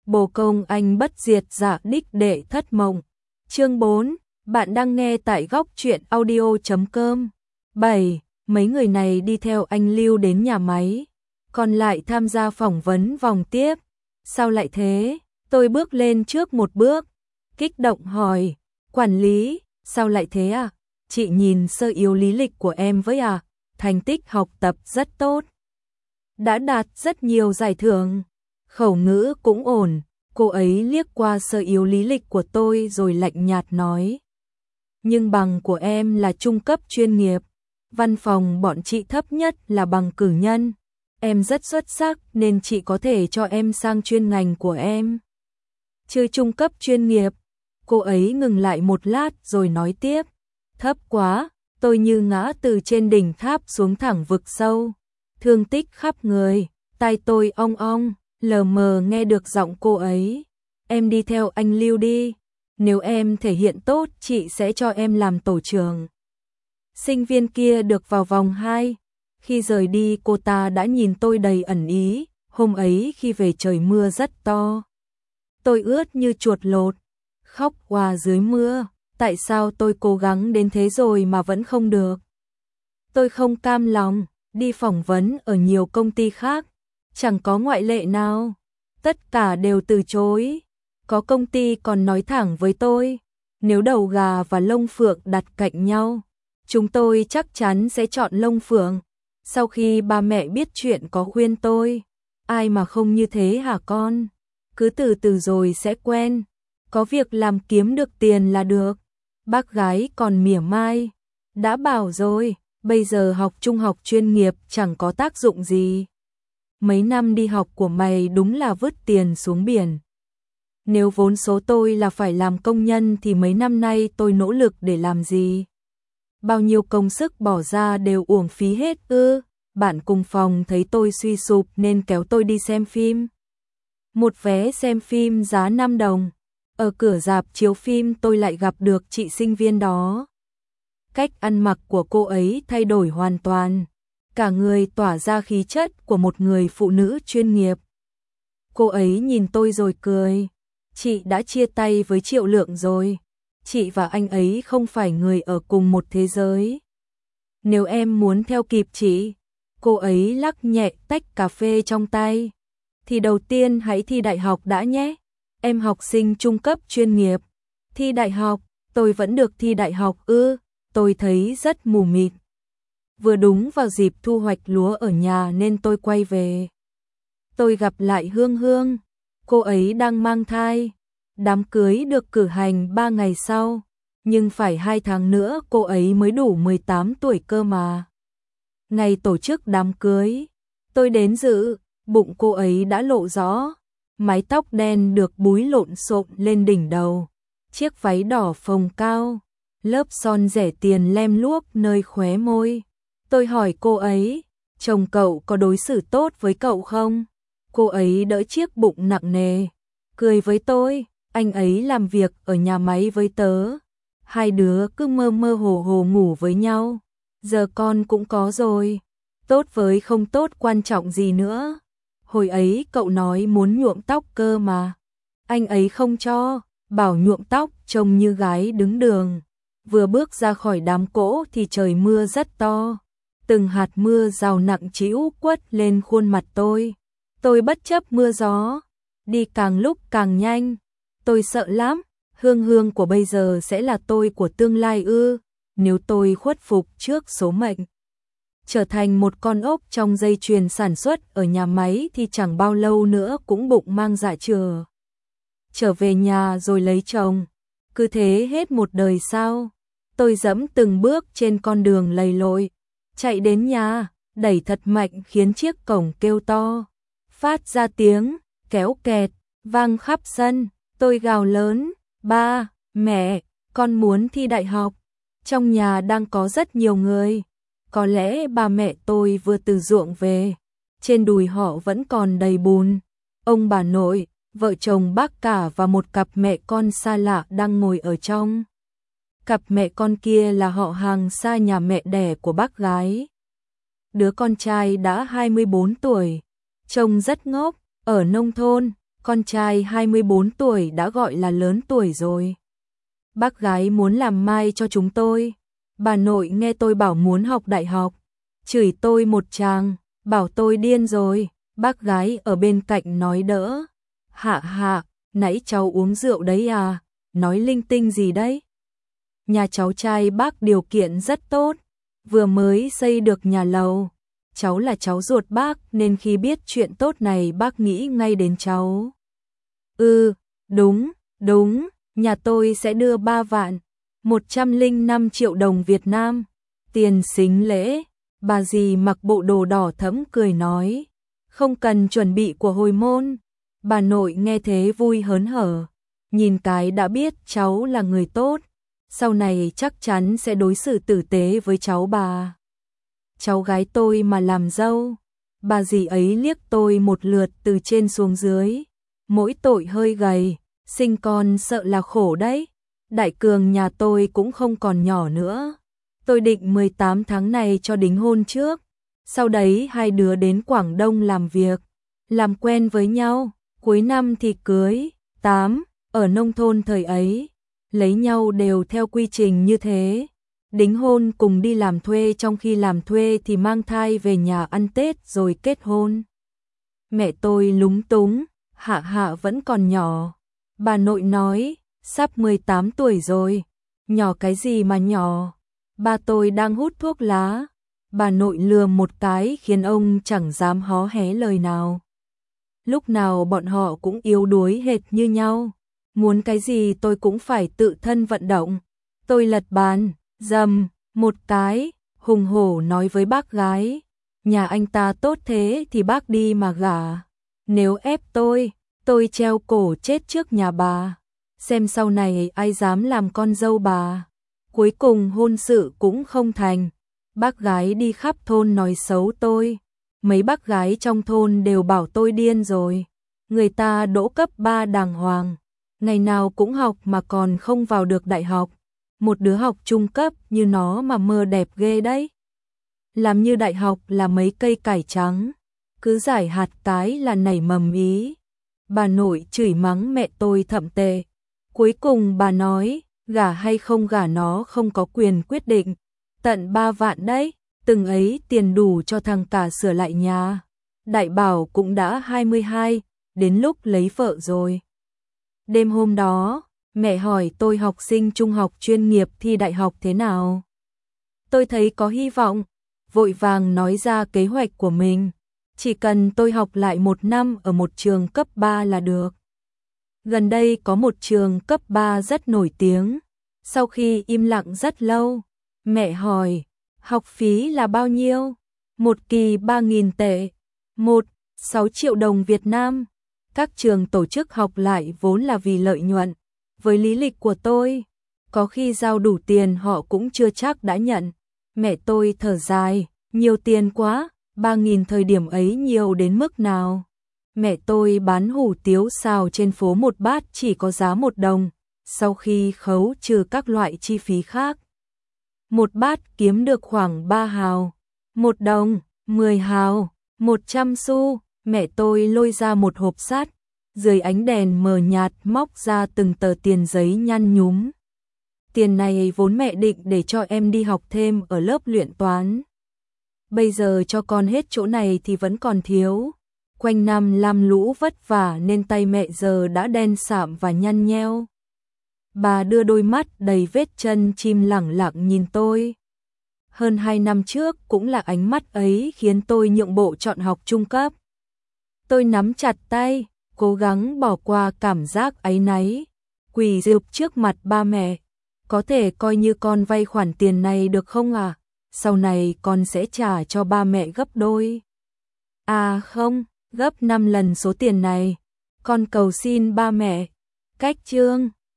Bồ công anh bất diệt dạ đích đệ thất mộng. Chương 4, bạn đang nghe tại góc truyện audio.com. 7. Mấy người này đi theo anh Lưu đến nhà máy, còn lại tham gia phỏng vấn vòng tiếp. Sao lại thế? Tôi bước lên trước một bước, kích động hỏi, quản lý, sao lại thế à? Chị nhìn sơ yếu lý lịch của em với à? Thành tích học tập rất tốt, đã đạt rất nhiều giải thưởng, khẩu ngữ cũng ổn. Cô ấy liếc qua sơ yếu lý lịch của tôi rồi lạnh nhạt nói, nhưng bằng của em là trung cấp chuyên nghiệp, văn phòng bọn chị thấp nhất là bằng cử nhân. Em rất xuất sắc nên chị có thể cho em sang chuyên ngành của em. Chứ trung cấp chuyên nghiệp. Cô ấy ngừng lại một lát rồi nói tiếp, thấp quá, tôi như ngã từ trên đỉnh tháp xuống thẳng vực sâu, thương tích khắp người. Tai tôi ong ong, lờ mờ nghe được giọng cô ấy. Em đi theo anh Lưu đi, nếu em thể hiện tốt chị sẽ cho em làm tổ trưởng. Sinh viên kia được vào vòng 2. Khi rời đi cô ta đã nhìn tôi đầy ẩn ý. Hôm ấy khi về trời mưa rất to, tôi ướt như chuột lột, khóc òa dưới mưa. Tại sao tôi cố gắng đến thế rồi mà vẫn không được? Tôi không cam lòng, đi phỏng vấn ở nhiều công ty khác, chẳng có ngoại lệ nào, tất cả đều từ chối. Có công ty còn nói thẳng với tôi, nếu đầu gà và lông phượng đặt cạnh nhau, chúng tôi chắc chắn sẽ chọn lông phượng. Sau khi ba mẹ biết chuyện có khuyên tôi, ai mà không như thế hả con? Cứ từ từ rồi sẽ quen, có việc làm kiếm được tiền là được. Bác gái còn mỉa mai, đã bảo rồi, bây giờ học trung học chuyên nghiệp chẳng có tác dụng gì. Mấy năm đi học của mày đúng là vứt tiền xuống biển. Nếu vốn số tôi là phải làm công nhân thì mấy năm nay tôi nỗ lực để làm gì? Bao nhiêu công sức bỏ ra đều uổng phí hết ư? Bạn cùng phòng thấy tôi suy sụp nên kéo tôi đi xem phim. Một vé xem phim giá 5 đồng. Ở cửa rạp chiếu phim tôi lại gặp được chị sinh viên đó. Cách ăn mặc của cô ấy thay đổi hoàn toàn, cả người tỏa ra khí chất của một người phụ nữ chuyên nghiệp. Cô ấy nhìn tôi rồi cười, chị đã chia tay với Triệu Lượng rồi, chị và anh ấy không phải người ở cùng một thế giới. Nếu em muốn theo kịp chị, cô ấy lắc nhẹ tách cà phê trong tay, thì đầu tiên hãy thi đại học đã nhé. Em học sinh trung cấp chuyên nghiệp, thi đại học, tôi vẫn được thi đại học ư? Tôi thấy rất mù mịt. Vừa đúng vào dịp thu hoạch lúa ở nhà nên tôi quay về. Tôi gặp lại Hương Hương, cô ấy đang mang thai. Đám cưới được cử hành 3 ngày sau, nhưng phải 2 tháng nữa cô ấy mới đủ 18 tuổi cơ mà. Ngày tổ chức đám cưới, tôi đến dự, bụng cô ấy đã lộ rõ. Mái tóc đen được búi lộn xộn lên đỉnh đầu, chiếc váy đỏ phồng cao, lớp son rẻ tiền lem luốc nơi khóe môi. Tôi hỏi cô ấy, chồng cậu có đối xử tốt với cậu không? Cô ấy đỡ chiếc bụng nặng nề, cười với tôi, anh ấy làm việc ở nhà máy với tớ. Hai đứa cứ mơ mơ hồ hồ ngủ với nhau, giờ con cũng có rồi, tốt với không tốt quan trọng gì nữa. Hồi ấy cậu nói muốn nhuộm tóc cơ mà. Anh ấy không cho, bảo nhuộm tóc trông như gái đứng đường. Vừa bước ra khỏi đám cỗ thì trời mưa rất to. Từng hạt mưa rào nặng trĩu quất lên khuôn mặt tôi. Tôi bất chấp mưa gió, đi càng lúc càng nhanh. Tôi sợ lắm, Hương Hương của bây giờ sẽ là tôi của tương lai ư? Nếu tôi khuất phục trước số mệnh, trở thành một con ốc trong dây chuyền sản xuất ở nhà máy thì chẳng bao lâu nữa cũng bụng mang dạ chửa. Trở về nhà rồi lấy chồng, cứ thế hết một đời sao? Tôi dẫm từng bước trên con đường lầy lội, chạy đến nhà, đẩy thật mạnh khiến chiếc cổng kêu to, phát ra tiếng kéo kẹt, vang khắp sân. Tôi gào lớn, ba, mẹ, con muốn thi đại học. Trong nhà đang có rất nhiều người. Có lẽ bà mẹ tôi vừa từ ruộng về, trên đùi họ vẫn còn đầy bùn. Ông bà nội, vợ chồng bác cả và một cặp mẹ con xa lạ đang ngồi ở trong. Cặp mẹ con kia là họ hàng xa nhà mẹ đẻ của bác gái. Đứa con trai đã 24 tuổi, trông rất ngốc, ở nông thôn, con trai 24 tuổi đã gọi là lớn tuổi rồi. Bác gái muốn làm mai cho chúng tôi. Bà nội nghe tôi bảo muốn học đại học, chửi tôi một tràng, bảo tôi điên rồi. Bác gái ở bên cạnh nói đỡ. Hạ hạ, nãy cháu uống rượu đấy à, nói linh tinh gì đấy. Nhà cháu trai bác điều kiện rất tốt, vừa mới xây được nhà lầu. Cháu là cháu ruột bác nên khi biết chuyện tốt này bác nghĩ ngay đến cháu. Đúng, nhà tôi sẽ đưa 3 vạn, 105 triệu đồng Việt Nam, tiền sính lễ. Bà dì mặc bộ đồ đỏ thẫm cười nói, không cần chuẩn bị của hồi môn. Bà nội nghe thế vui hớn hở, nhìn cái đã biết cháu là người tốt, sau này chắc chắn sẽ đối xử tử tế với cháu bà. Cháu gái tôi mà làm dâu. Bà dì ấy liếc tôi một lượt từ trên xuống dưới, mỗi tội hơi gầy, sinh con sợ là khổ đấy. Đại Cường nhà tôi cũng không còn nhỏ nữa. Tôi định 18 tháng này cho đính hôn trước, sau đấy hai đứa đến Quảng Đông làm việc, làm quen với nhau, cuối năm thì cưới. Ở nông thôn thời ấy, lấy nhau đều theo quy trình như thế. Đính hôn cùng đi làm thuê, trong khi làm thuê thì mang thai về nhà ăn Tết rồi kết hôn. Mẹ tôi lúng túng, Hạ Hạ vẫn còn nhỏ. Bà nội nói, sắp 18 tuổi rồi, nhỏ cái gì mà nhỏ. Ba tôi đang hút thuốc lá. Bà nội lườm một cái khiến ông chẳng dám hó hé lời nào. Lúc nào bọn họ cũng yếu đuối hệt như nhau. Muốn cái gì tôi cũng phải tự thân vận động. Tôi lật bàn, dầm một cái, hùng hổ nói với bác gái, nhà anh ta tốt thế thì bác đi mà gả. Nếu ép tôi treo cổ chết trước nhà bà. Xem sau này ai dám làm con dâu bà. Cuối cùng hôn sự cũng không thành. Bác gái đi khắp thôn nói xấu tôi. Mấy bác gái trong thôn đều bảo tôi điên rồi. Người ta đỗ cấp 3 đàng hoàng, ngày nào cũng học mà còn không vào được đại học. Một đứa học trung cấp như nó mà mơ đẹp ghê đấy. Làm như đại học là mấy cây cải trắng, cứ giải hạt cái là nảy mầm ý. Bà nội chửi mắng mẹ tôi thậm tệ. Cuối cùng bà nói, gả hay không gả nó không có quyền quyết định. Tận 3 vạn đấy, từng ấy tiền đủ cho thằng cả sửa lại nhà. Đại Bảo cũng đã 22, đến lúc lấy vợ rồi. Đêm hôm đó, mẹ hỏi tôi học sinh trung học chuyên nghiệp thi đại học thế nào. Tôi thấy có hy vọng, vội vàng nói ra kế hoạch của mình. Chỉ cần tôi học lại 1 năm ở một trường cấp 3 là được. Gần đây có một trường cấp 3 rất nổi tiếng. Sau khi im lặng rất lâu, mẹ hỏi, học phí là bao nhiêu? Một kỳ 3.000 tệ, 6 triệu đồng Việt Nam. Các trường tổ chức học lại vốn là vì lợi nhuận. Với lý lịch của tôi, có khi giao đủ tiền họ cũng chưa chắc đã nhận. Mẹ tôi thở dài, nhiều tiền quá, 3.000 thời điểm ấy nhiều đến mức nào. Mẹ tôi bán hủ tiếu xào trên phố một bát chỉ có giá 1 đồng, sau khi khấu trừ các loại chi phí khác. Một bát kiếm được khoảng 3 hào, 1 đồng, 10 hào, 100 xu. Mẹ tôi lôi ra một hộp sắt, dưới ánh đèn mờ nhạt móc ra từng tờ tiền giấy nhăn nhúm. Tiền này vốn mẹ định để cho em đi học thêm ở lớp luyện toán. Bây giờ cho con hết chỗ này thì vẫn còn thiếu. Quanh năm lam lũ vất vả nên tay mẹ giờ đã đen sạm và nhăn nheo. Bà đưa đôi mắt đầy vết chân chim lẳng lặng nhìn tôi. Hơn 2 năm trước cũng là ánh mắt ấy khiến tôi nhượng bộ chọn học trung cấp. Tôi nắm chặt tay, cố gắng bỏ qua cảm giác áy náy, quỳ rụp trước mặt ba mẹ. Có thể coi như con vay khoản tiền này được không ạ? Sau này con sẽ trả cho ba mẹ gấp đôi. À không, gấp 5 lần số tiền này. Con cầu xin ba mẹ. Cách chương